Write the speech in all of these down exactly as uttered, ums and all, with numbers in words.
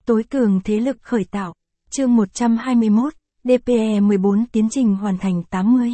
Tối cường thế lực khởi tạo. Chương một trăm hai mươi mốt, đê pê e mười bốn tiến trình hoàn thành tám mươi.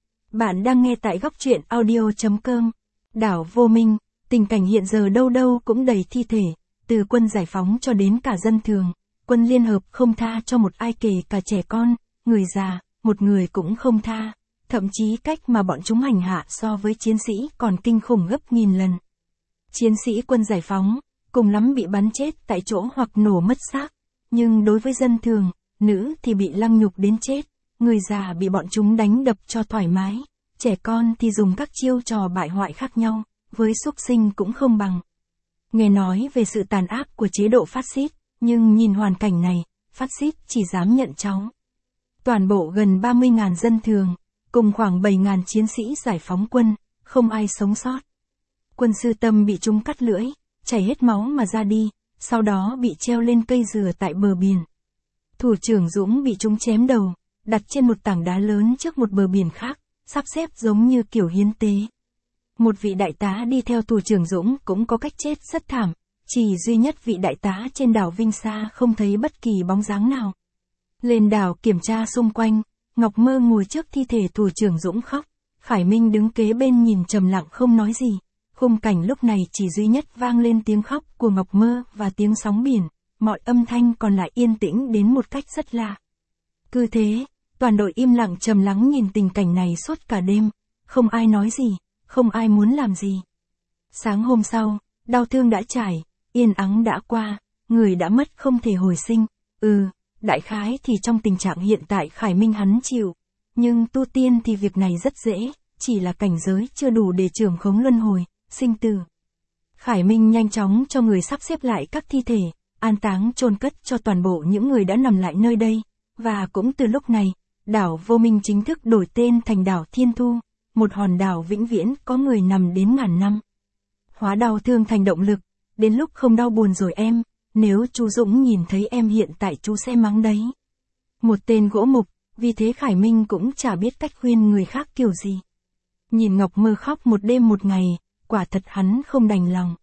Bạn đang nghe tại góc truyện audio chấm com. Đảo Vô Minh, tình cảnh hiện giờ đâu đâu cũng đầy thi thể, từ quân giải phóng cho đến cả dân thường, quân liên hợp không tha cho một ai, kể cả trẻ con, người già, một người cũng không tha, thậm chí cách mà bọn chúng hành hạ so với chiến sĩ còn kinh khủng gấp nghìn lần. Chiến sĩ quân giải phóng, cùng lắm bị bắn chết tại chỗ hoặc nổ mất xác, nhưng đối với dân thường, nữ thì bị lăng nhục đến chết, người già bị bọn chúng đánh đập cho thoải mái, trẻ con thì dùng các chiêu trò bại hoại khác nhau, với súc sinh cũng không bằng. Nghe nói về sự tàn ác của chế độ phát xít, nhưng nhìn hoàn cảnh này, phát xít chỉ dám nhận cháu. Toàn bộ gần ba mươi nghìn dân thường, cùng khoảng bảy nghìn chiến sĩ giải phóng quân, không ai sống sót. Quân sư Tâm bị chúng cắt lưỡi, chảy hết máu mà ra đi, sau đó bị treo lên cây dừa tại bờ biển. Thủ trưởng Dũng bị chúng chém đầu, đặt trên một tảng đá lớn trước một bờ biển khác, sắp xếp giống như kiểu hiến tế. Một vị đại tá đi theo thủ trưởng Dũng cũng có cách chết rất thảm, chỉ duy nhất vị đại tá trên đảo Vinh Sa không thấy bất kỳ bóng dáng nào. Lên đảo kiểm tra xung quanh, Ngọc Mơ ngồi trước thi thể thủ trưởng Dũng khóc, Khải Minh đứng kế bên nhìn trầm lặng không nói gì. Khung cảnh lúc này chỉ duy nhất vang lên tiếng khóc của Ngọc Mơ và tiếng sóng biển, mọi âm thanh còn lại yên tĩnh đến một cách rất lạ. Cứ thế, toàn đội im lặng trầm lắng nhìn tình cảnh này suốt cả đêm, không ai nói gì, không ai muốn làm gì. Sáng hôm sau, đau thương đã trải, yên ắng đã qua, người đã mất không thể hồi sinh, ừ, đại khái thì trong tình trạng hiện tại Khải Minh hắn chịu, nhưng tu tiên thì việc này rất dễ, chỉ là cảnh giới chưa đủ để trưởng khống luân hồi, sinh tử. Khải Minh nhanh chóng cho người sắp xếp lại các thi thể, an táng chôn cất cho toàn bộ những người đã nằm lại nơi đây, và cũng từ lúc này, đảo Vô Minh chính thức đổi tên thành đảo Thiên Thu, một hòn đảo vĩnh viễn có người nằm đến ngàn năm. Hóa đau thương thành động lực, đến lúc không đau buồn rồi em, nếu chú Dũng nhìn thấy em hiện tại chú sẽ mắng đấy. Một tên gỗ mục, vì thế Khải Minh cũng chả biết cách khuyên người khác kiểu gì. Nhìn Ngọc Mơ khóc một đêm một ngày, quả thật hắn không đành lòng.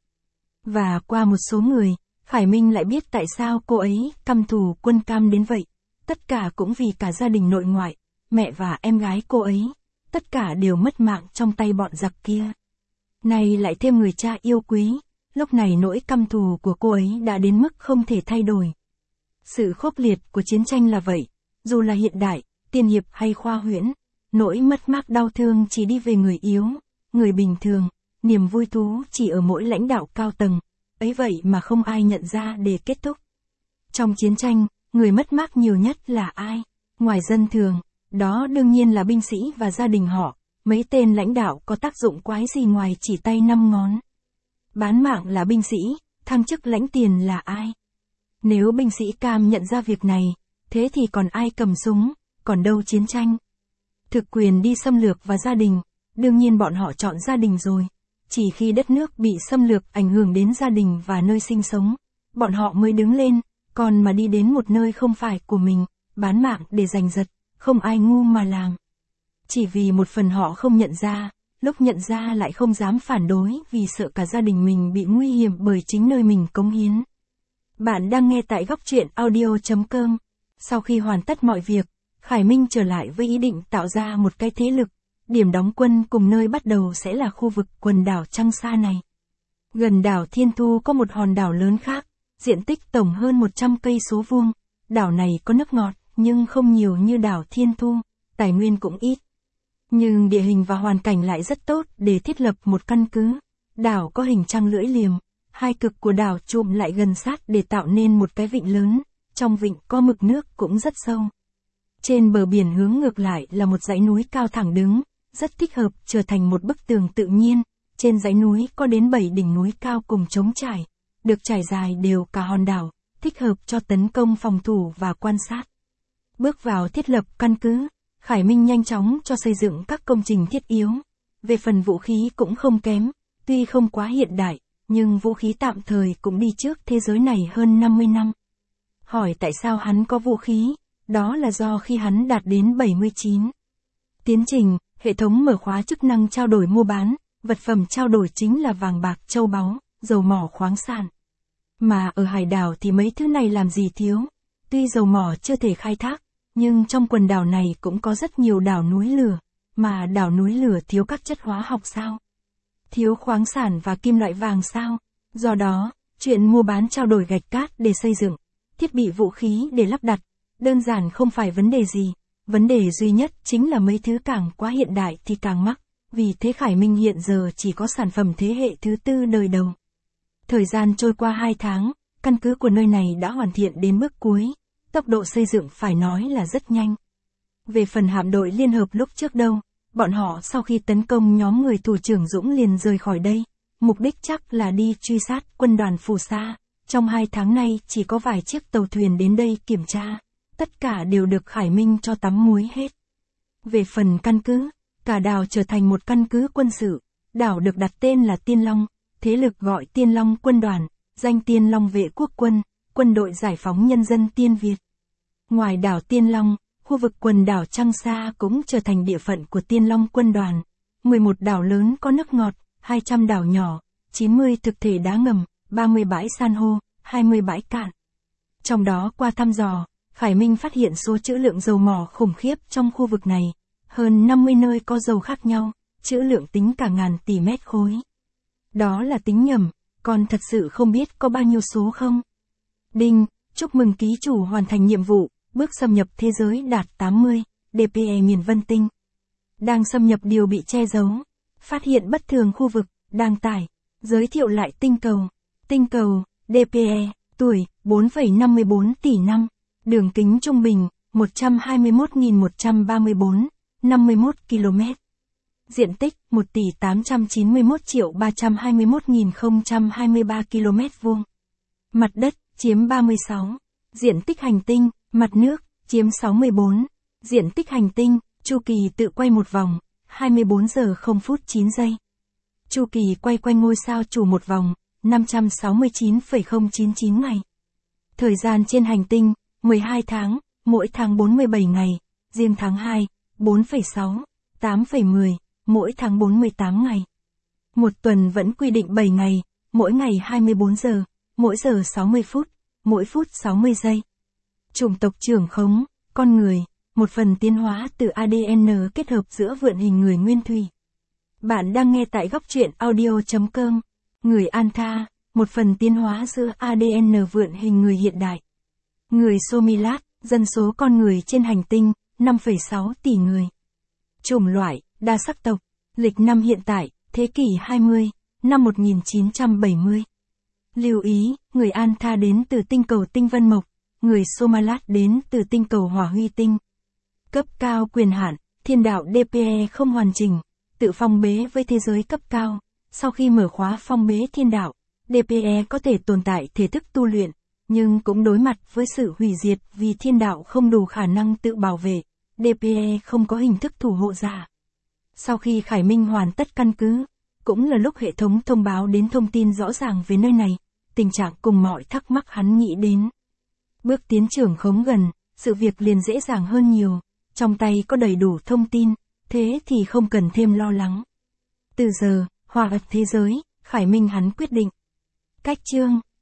Và qua một số người, Khải Minh lại biết tại sao cô ấy căm thù Quân Cam đến vậy. Tất cả cũng vì cả gia đình nội ngoại, mẹ và em gái cô ấy, tất cả đều mất mạng trong tay bọn giặc kia. Này lại thêm người cha yêu quý, lúc này nỗi căm thù của cô ấy đã đến mức không thể thay đổi. Sự khốc liệt của chiến tranh là vậy, dù là hiện đại, tiên hiệp hay khoa huyễn, nỗi mất mát đau thương chỉ đi về người yếu, người bình thường. Niềm vui thú chỉ ở mỗi lãnh đạo cao tầng, ấy vậy mà không ai nhận ra để kết thúc. Trong chiến tranh, người mất mát nhiều nhất là ai? Ngoài dân thường, đó đương nhiên là binh sĩ và gia đình họ, mấy tên lãnh đạo có tác dụng quái gì ngoài chỉ tay năm ngón. Bán mạng là binh sĩ, thăng chức lãnh tiền là ai? Nếu binh sĩ Cam nhận ra việc này, thế thì còn ai cầm súng, còn đâu chiến tranh? Thực quyền đi xâm lược và gia đình, đương nhiên bọn họ chọn gia đình rồi. Chỉ khi đất nước bị xâm lược ảnh hưởng đến gia đình và nơi sinh sống, bọn họ mới đứng lên, còn mà đi đến một nơi không phải của mình, bán mạng để giành giật, không ai ngu mà làm. Chỉ vì một phần họ không nhận ra, lúc nhận ra lại không dám phản đối vì sợ cả gia đình mình bị nguy hiểm bởi chính nơi mình cống hiến. Bạn đang nghe tại góc truyện audio chấm com. Sau khi hoàn tất mọi việc, Khải Minh trở lại với ý định tạo ra một cái thế lực. Điểm đóng quân cùng nơi bắt đầu sẽ là khu vực quần đảo Trăng Sa này. Gần đảo Thiên Thu có một hòn đảo lớn khác, diện tích tổng hơn một trăm cây số vuông. Đảo này có nước ngọt, nhưng không nhiều như đảo Thiên Thu, tài nguyên cũng ít. Nhưng địa hình và hoàn cảnh lại rất tốt để thiết lập một căn cứ. Đảo có hình trăng lưỡi liềm, hai cực của đảo chụm lại gần sát để tạo nên một cái vịnh lớn, trong vịnh có mực nước cũng rất sâu. Trên bờ biển hướng ngược lại là một dãy núi cao thẳng đứng, rất thích hợp trở thành một bức tường tự nhiên. Trên dãy núi có đến bảy đỉnh núi cao cùng trống trải, được trải dài đều cả hòn đảo, thích hợp cho tấn công phòng thủ và quan sát. Bước vào thiết lập căn cứ, Khải Minh nhanh chóng cho xây dựng các công trình thiết yếu. Về phần vũ khí cũng không kém, tuy không quá hiện đại, nhưng vũ khí tạm thời cũng đi trước thế giới này hơn năm mươi năm. Hỏi tại sao hắn có vũ khí, đó là do khi hắn đạt đến bảy mươi chín. Tiến trình, hệ thống mở khóa chức năng trao đổi mua bán, vật phẩm trao đổi chính là vàng bạc châu báu, dầu mỏ khoáng sản. Mà ở hải đảo thì mấy thứ này làm gì thiếu. Tuy dầu mỏ chưa thể khai thác, nhưng trong quần đảo này cũng có rất nhiều đảo núi lửa. Mà đảo núi lửa thiếu các chất hóa học sao? Thiếu khoáng sản và kim loại vàng sao? Do đó, chuyện mua bán trao đổi gạch cát để xây dựng, thiết bị vũ khí để lắp đặt, đơn giản không phải vấn đề gì. Vấn đề duy nhất chính là mấy thứ càng quá hiện đại thì càng mắc. Vì thế Khải Minh hiện giờ chỉ có sản phẩm thế hệ thứ tư đời đầu. Thời gian trôi qua hai tháng, căn cứ của nơi này đã hoàn thiện đến bước cuối. Tốc độ xây dựng phải nói là rất nhanh. Về phần hạm đội liên hợp lúc trước đâu, bọn họ sau khi tấn công nhóm người thủ trưởng Dũng liền rời khỏi đây. Mục đích chắc là đi truy sát quân đoàn phù sa. Trong hai tháng nay chỉ có vài chiếc tàu thuyền đến đây kiểm tra. Tất cả đều được Khải Minh cho tắm muối hết. Về phần căn cứ, cả đảo trở thành một căn cứ quân sự. Đảo được đặt tên là Tiên Long, thế lực gọi Tiên Long quân đoàn, danh Tiên Long vệ quốc quân, quân đội giải phóng nhân dân Tiên Việt. Ngoài đảo Tiên Long, khu vực quần đảo Trăng Sa cũng trở thành địa phận của Tiên Long quân đoàn. mười một đảo lớn có nước ngọt, hai trăm đảo nhỏ, chín mươi thực thể đá ngầm, ba mươi bãi san hô, hai mươi bãi cạn. Trong đó qua thăm dò, Khải Minh phát hiện số trữ lượng dầu mỏ khủng khiếp trong khu vực này. Hơn năm mươi nơi có dầu khác nhau, trữ lượng tính cả ngàn tỷ mét khối. Đó là tính nhầm, còn thật sự không biết có bao nhiêu số không. Đinh, chúc mừng ký chủ hoàn thành nhiệm vụ, bước xâm nhập thế giới đạt tám mươi, đê pê e miền Vân Tinh. Đang xâm nhập điều bị che giấu, phát hiện bất thường khu vực, đang tải, giới thiệu lại tinh cầu. Tinh cầu, đê pê e, tuổi, bốn phẩy năm mươi bốn tỷ năm, đường kính trung bình, một trăm hai mươi mốt nghìn một trăm ba mươi bốn, năm mươi mốt ki lô mét. Diện tích, một tỷ tám trăm chín mươi mốt triệu ba trăm hai mươi mốt nghìn không trăm hai mươi ba ki lô mét vuông. Mặt đất, chiếm ba mươi sáu. Diện tích hành tinh, mặt nước, chiếm sáu mươi bốn. Diện tích hành tinh, chu kỳ tự quay một vòng, hai mươi bốn giờ không phút chín giây. Chu kỳ quay quanh ngôi sao chủ một vòng, năm trăm sáu mươi chín phẩy không chín chín ngày. Thời gian trên hành tinh, mười hai tháng, mỗi tháng bốn mươi bảy ngày, riêng tháng hai, bốn phẩy sáu, tám phẩy mười, mỗi tháng bốn mươi tám ngày. Một tuần vẫn quy định bảy ngày, mỗi ngày hai mươi bốn giờ, mỗi giờ sáu mươi phút, mỗi phút sáu mươi giây. Chủng tộc trưởng khống, con người, một phần tiến hóa từ a đê en kết hợp giữa vượn hình người nguyên thủy. Bạn đang nghe tại góc truyện audio chấm com. Người Antha, một phần tiến hóa giữa a đê en vượn hình người hiện đại. Người Somilat, dân số con người trên hành tinh, năm phẩy sáu tỷ người. Chủng loại, đa sắc tộc, lịch năm hiện tại, thế kỷ hai mươi, năm một nghìn chín trăm bảy mươi. Lưu ý, người Antha đến từ tinh cầu Tinh Vân Mộc, người Somalat đến từ tinh cầu Hỏa Huy Tinh. Cấp cao quyền hạn, thiên đạo đê pê e không hoàn chỉnh, tự phong bế với thế giới cấp cao. Sau khi mở khóa phong bế thiên đạo, đê pê e có thể tồn tại thể thức tu luyện, nhưng cũng đối mặt với sự hủy diệt vì thiên đạo không đủ khả năng tự bảo vệ. đê pê e không có hình thức thủ hộ giả. Sau khi Khải Minh hoàn tất căn cứ, cũng là lúc hệ thống thông báo đến thông tin rõ ràng về nơi này, tình trạng cùng mọi thắc mắc hắn nghĩ đến. Bước tiến trưởng khống gần, sự việc liền dễ dàng hơn nhiều, trong tay có đầy đủ thông tin, thế thì không cần thêm lo lắng. Từ giờ, hòa ật thế giới, Khải Minh hắn quyết định. Cách chương